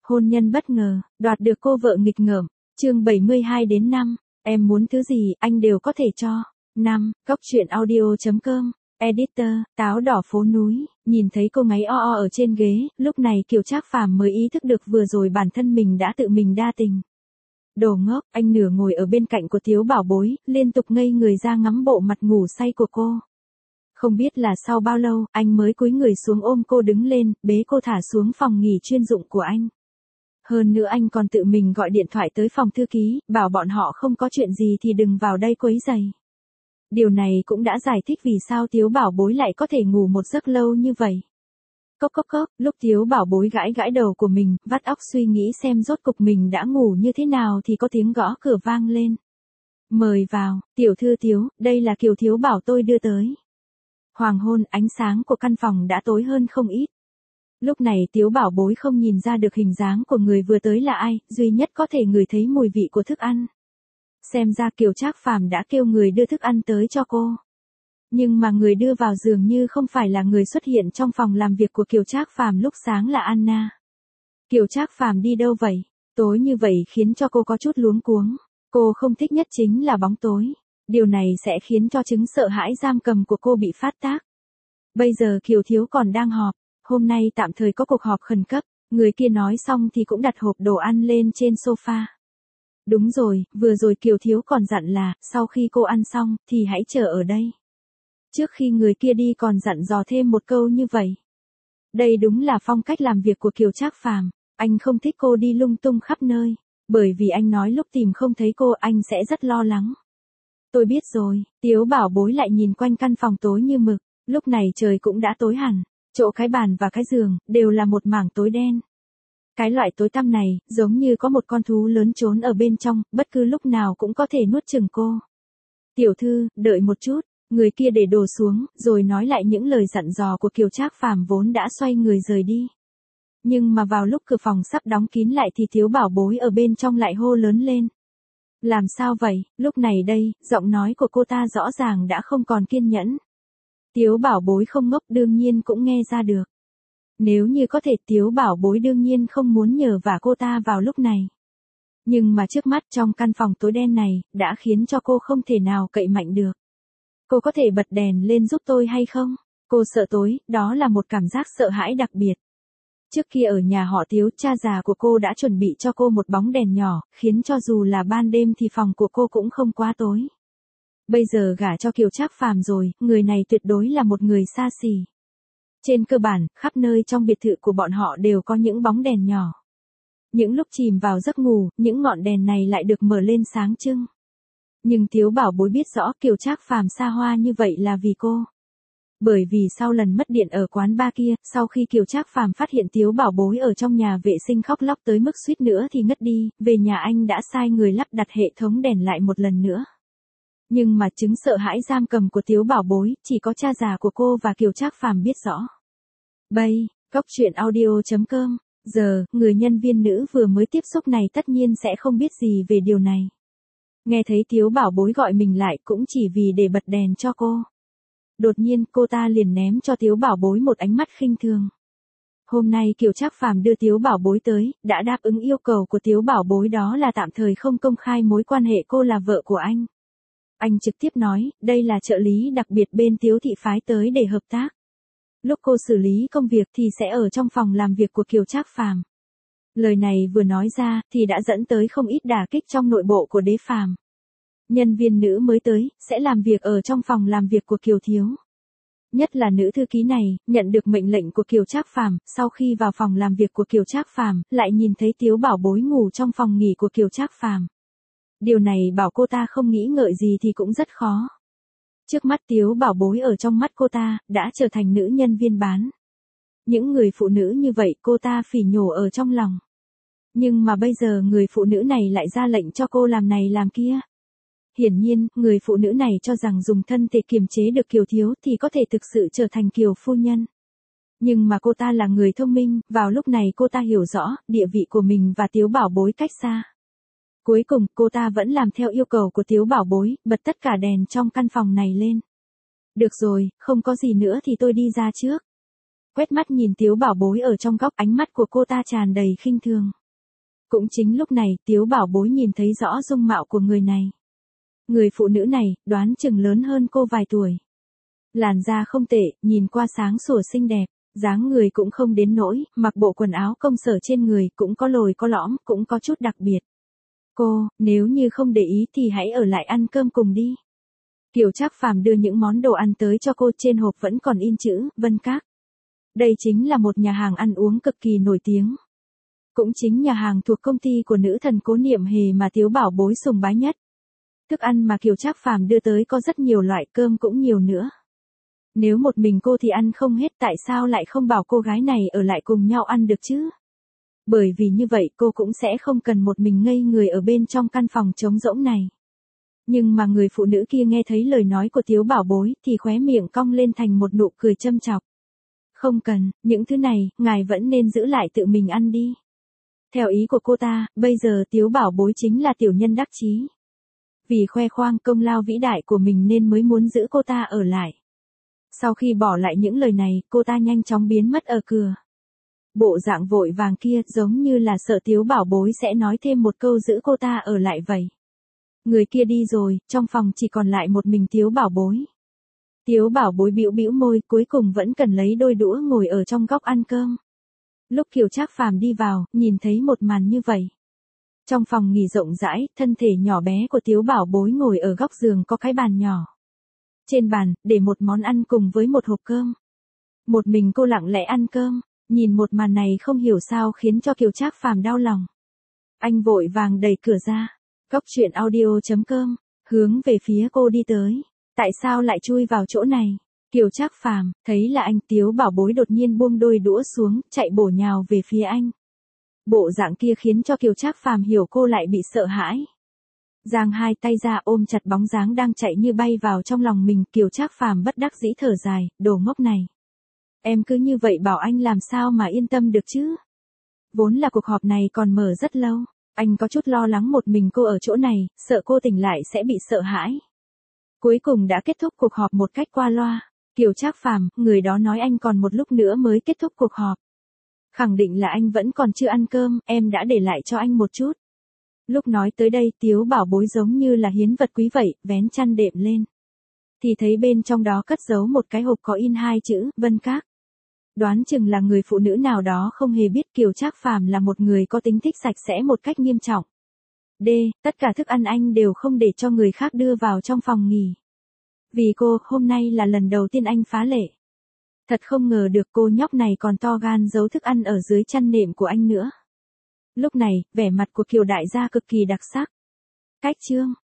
Hôn nhân bất ngờ, đoạt được cô vợ nghịch ngợm. Chương 72 đến 5. Em muốn thứ gì, anh đều có thể cho. 5. Coctruyện.audio.com. Editor, táo đỏ phố núi. Nhìn thấy cô ngáy o ở trên ghế, lúc này Kiều Trác Phàm mới ý thức được vừa rồi bản thân mình đã tự mình đa tình. Đồ ngốc, anh nửa ngồi ở bên cạnh của Tiếu Bảo Bối, liên tục ngây người ra ngắm bộ mặt ngủ say của cô. Không biết là sau bao lâu, anh mới cúi người xuống ôm cô đứng lên, bế cô thả xuống phòng nghỉ chuyên dụng của anh. Hơn nữa anh còn tự mình gọi điện thoại tới phòng thư ký, bảo bọn họ không có chuyện gì thì đừng vào đây quấy rầy. Điều này cũng đã giải thích vì sao Tiếu Bảo Bối lại có thể ngủ một giấc lâu như vậy. Cốc cốc cốc, lúc Tiếu Bảo Bối gãi gãi đầu của mình, vắt óc suy nghĩ xem rốt cục mình đã ngủ như thế nào thì có tiếng gõ cửa vang lên. Mời vào, tiểu thư Tiếu, đây là Kiều Thiếu bảo tôi đưa tới. Hoàng hôn, ánh sáng của căn phòng đã tối hơn không ít. Lúc này Tiếu Bảo Bối không nhìn ra được hình dáng của người vừa tới là ai, duy nhất có thể ngửi thấy mùi vị của thức ăn. Xem ra Kiều Trác Phàm đã kêu người đưa thức ăn tới cho cô. Nhưng mà người đưa vào dường như không phải là người xuất hiện trong phòng làm việc của Kiều Trác Phàm lúc sáng là Anna. Kiều Trác Phàm đi đâu vậy? Tối như vậy khiến cho cô có chút luống cuống. Cô không thích nhất chính là bóng tối. Điều này sẽ khiến cho chứng sợ hãi giam cầm của cô bị phát tác. Bây giờ Kiều Thiếu còn đang họp. Hôm nay tạm thời có cuộc họp khẩn cấp. Người kia nói xong thì cũng đặt hộp đồ ăn lên trên sofa. Đúng rồi, vừa rồi Kiều Thiếu còn dặn là, sau khi cô ăn xong, thì hãy chờ ở đây. Trước khi người kia đi còn dặn dò thêm một câu như vậy. Đây đúng là phong cách làm việc của Kiều Trác Phàm. Anh không thích cô đi lung tung khắp nơi. Bởi vì anh nói lúc tìm không thấy cô anh sẽ rất lo lắng. Tôi biết rồi, Tiếu Bảo Bối lại nhìn quanh căn phòng tối như mực. Lúc này trời cũng đã tối hẳn. Chỗ cái bàn và cái giường, đều là một mảng tối đen. Cái loại tối tăm này, giống như có một con thú lớn trốn ở bên trong, bất cứ lúc nào cũng có thể nuốt chửng cô. Tiểu thư, đợi một chút, người kia để đồ xuống, rồi nói lại những lời dặn dò của Kiều Trác Phàm vốn đã xoay người rời đi. Nhưng mà vào lúc cửa phòng sắp đóng kín lại thì Tiếu Bảo Bối ở bên trong lại hô lớn lên. Làm sao vậy, lúc này đây, giọng nói của cô ta rõ ràng đã không còn kiên nhẫn. Tiếu Bảo Bối không ngốc đương nhiên cũng nghe ra được. Nếu như có thể Tiếu Bảo Bối đương nhiên không muốn nhờ vả cô ta vào lúc này. Nhưng mà trước mắt trong căn phòng tối đen này, đã khiến cho cô không thể nào cậy mạnh được. Cô có thể bật đèn lên giúp tôi hay không? Cô sợ tối, đó là một cảm giác sợ hãi đặc biệt. Trước kia ở nhà họ Tiếu, cha già của cô đã chuẩn bị cho cô một bóng đèn nhỏ, khiến cho dù là ban đêm thì phòng của cô cũng không quá tối. Bây giờ gả cho Kiều Trác Phàm rồi, người này tuyệt đối là một người xa xỉ. Trên cơ bản, khắp nơi trong biệt thự của bọn họ đều có những bóng đèn nhỏ. Những lúc chìm vào giấc ngủ, những ngọn đèn này lại được mở lên sáng trưng. Nhưng Tiếu Bảo Bối biết rõ Kiều Trác Phàm xa hoa như vậy là vì cô. Bởi vì sau lần mất điện ở quán bar kia, sau khi Kiều Trác Phàm phát hiện Tiếu Bảo Bối ở trong nhà vệ sinh khóc lóc tới mức suýt nữa thì ngất đi, về nhà anh đã sai người lắp đặt hệ thống đèn lại một lần nữa. Nhưng mà chứng sợ hãi giam cầm của Tiếu Bảo Bối, chỉ có cha già của cô và Kiều Trác Phàm biết rõ. Bây, Coctruyện.audio.com. Giờ, người nhân viên nữ vừa mới tiếp xúc này tất nhiên sẽ không biết gì về điều này. Nghe thấy Tiếu Bảo Bối gọi mình lại cũng chỉ vì để bật đèn cho cô. Đột nhiên cô ta liền ném cho Tiếu Bảo Bối một ánh mắt khinh thường. Hôm nay Kiều Trác Phàm đưa Tiếu Bảo Bối tới, đã đáp ứng yêu cầu của Tiếu Bảo Bối đó là tạm thời không công khai mối quan hệ cô là vợ của anh. Anh trực tiếp nói, đây là trợ lý đặc biệt bên Tiếu thị phái tới để hợp tác. Lúc cô xử lý công việc thì sẽ ở trong phòng làm việc của Kiều Trác Phàm. Lời này vừa nói ra thì đã dẫn tới không ít đả kích trong nội bộ của Đế Phàm. Nhân viên nữ mới tới, sẽ làm việc ở trong phòng làm việc của Kiều Thiếu. Nhất là nữ thư ký này, nhận được mệnh lệnh của Kiều Trác Phàm, sau khi vào phòng làm việc của Kiều Trác Phàm, lại nhìn thấy Tiếu Bảo Bối ngủ trong phòng nghỉ của Kiều Trác Phàm. Điều này bảo cô ta không nghĩ ngợi gì thì cũng rất khó. Trước mắt Tiếu Bảo Bối ở trong mắt cô ta, đã trở thành nữ nhân viên bán. Những người phụ nữ như vậy cô ta phỉ nhổ ở trong lòng. Nhưng mà bây giờ người phụ nữ này lại ra lệnh cho cô làm này làm kia. Hiển nhiên, người phụ nữ này cho rằng dùng thân thể kiềm chế được Kiều Thiếu thì có thể thực sự trở thành Kiều phu nhân. Nhưng mà cô ta là người thông minh, vào lúc này cô ta hiểu rõ, địa vị của mình và Tiếu Bảo Bối cách xa. Cuối cùng, cô ta vẫn làm theo yêu cầu của Tiếu Bảo Bối, bật tất cả đèn trong căn phòng này lên. Được rồi, không có gì nữa thì tôi đi ra trước. quét mắt nhìn Tiếu Bảo Bối ở trong góc, ánh mắt của cô ta tràn đầy khinh thường. Cũng chính lúc này, Tiếu Bảo Bối nhìn thấy rõ dung mạo của người này. Người phụ nữ này, đoán chừng lớn hơn cô vài tuổi. Làn da không tệ, nhìn qua sáng sủa xinh đẹp, dáng người cũng không đến nỗi, mặc bộ quần áo công sở trên người, cũng có lồi có lõm, cũng có chút đặc biệt. Cô, nếu như không để ý thì hãy ở lại ăn cơm cùng đi. Kiều Trác Phàm đưa những món đồ ăn tới cho cô, trên hộp vẫn còn in chữ, Vân Các. Đây chính là một nhà hàng ăn uống cực kỳ nổi tiếng. Cũng chính nhà hàng thuộc công ty của nữ thần Cố Niệm Hề mà Tiếu Bảo Bối sùng bái nhất. Thức ăn mà Kiều Trác Phàm đưa tới có rất nhiều loại, cơm cũng nhiều nữa. Nếu một mình cô thì ăn không hết, tại sao lại không bảo cô gái này ở lại cùng nhau ăn được chứ? Bởi vì như vậy cô cũng sẽ không cần một mình ngây người ở bên trong căn phòng trống rỗng này. Nhưng mà người phụ nữ kia nghe thấy lời nói của Tiếu Bảo Bối thì khóe miệng cong lên thành một nụ cười châm chọc. Không cần, những thứ này, ngài vẫn nên giữ lại tự mình ăn đi. Theo ý của cô ta, bây giờ Tiếu Bảo Bối chính là tiểu nhân đắc chí. Vì khoe khoang công lao vĩ đại của mình nên mới muốn giữ cô ta ở lại. Sau khi bỏ lại những lời này, cô ta nhanh chóng biến mất ở cửa. Bộ dạng vội vàng kia giống như là sợ Tiếu Bảo Bối sẽ nói thêm một câu giữ cô ta ở lại vậy. Người kia đi rồi, trong phòng chỉ còn lại một mình Tiếu Bảo Bối. Tiếu Bảo Bối bĩu bĩu môi, cuối cùng vẫn cần lấy đôi đũa ngồi ở trong góc ăn cơm. Lúc Kiều Trác Phàm đi vào, nhìn thấy một màn như vậy. Trong phòng nghỉ rộng rãi, thân thể nhỏ bé của Tiếu Bảo Bối ngồi ở góc giường có cái bàn nhỏ. Trên bàn, để một món ăn cùng với một hộp cơm. Một mình cô lặng lẽ ăn cơm, nhìn một màn này không hiểu sao khiến cho Kiều Trác Phàm đau lòng. Anh vội vàng đẩy cửa ra. Góc truyện audio.com, hướng về phía cô đi tới. Tại sao lại chui vào chỗ này? Kiều Trác Phàm, thấy là anh, Tiếu Bảo Bối đột nhiên buông đôi đũa xuống, chạy bổ nhào về phía anh. Bộ dạng kia khiến cho Kiều Trác Phàm hiểu cô lại bị sợ hãi. Giang hai tay ra ôm chặt bóng dáng đang chạy như bay vào trong lòng mình, Kiều Trác Phàm bất đắc dĩ thở dài, đồ ngốc này. Em cứ như vậy bảo anh làm sao mà yên tâm được chứ? Vốn là cuộc họp này còn mở rất lâu, anh có chút lo lắng một mình cô ở chỗ này, sợ cô tỉnh lại sẽ bị sợ hãi. Cuối cùng đã kết thúc cuộc họp một cách qua loa. Kiều Trác Phàm, người đó nói anh còn một lúc nữa mới kết thúc cuộc họp. Khẳng định là anh vẫn còn chưa ăn cơm, em đã để lại cho anh một chút. Lúc nói tới đây, Tiếu Bảo Bối giống như là hiến vật quý vậy, vén chăn đệm lên. Thì thấy bên trong đó cất giấu một cái hộp có in hai chữ, Vân Các. Đoán chừng là người phụ nữ nào đó không hề biết Kiều Trác Phàm là một người có tính thích sạch sẽ một cách nghiêm trọng. D. Tất cả thức ăn anh đều không để cho người khác đưa vào trong phòng nghỉ. Vì cô, hôm nay là lần đầu tiên anh phá lệ. Thật không ngờ được cô nhóc này còn to gan giấu thức ăn ở dưới chăn nệm của anh nữa. Lúc này, vẻ mặt của Kiều đại gia cực kỳ đặc sắc. Cách chương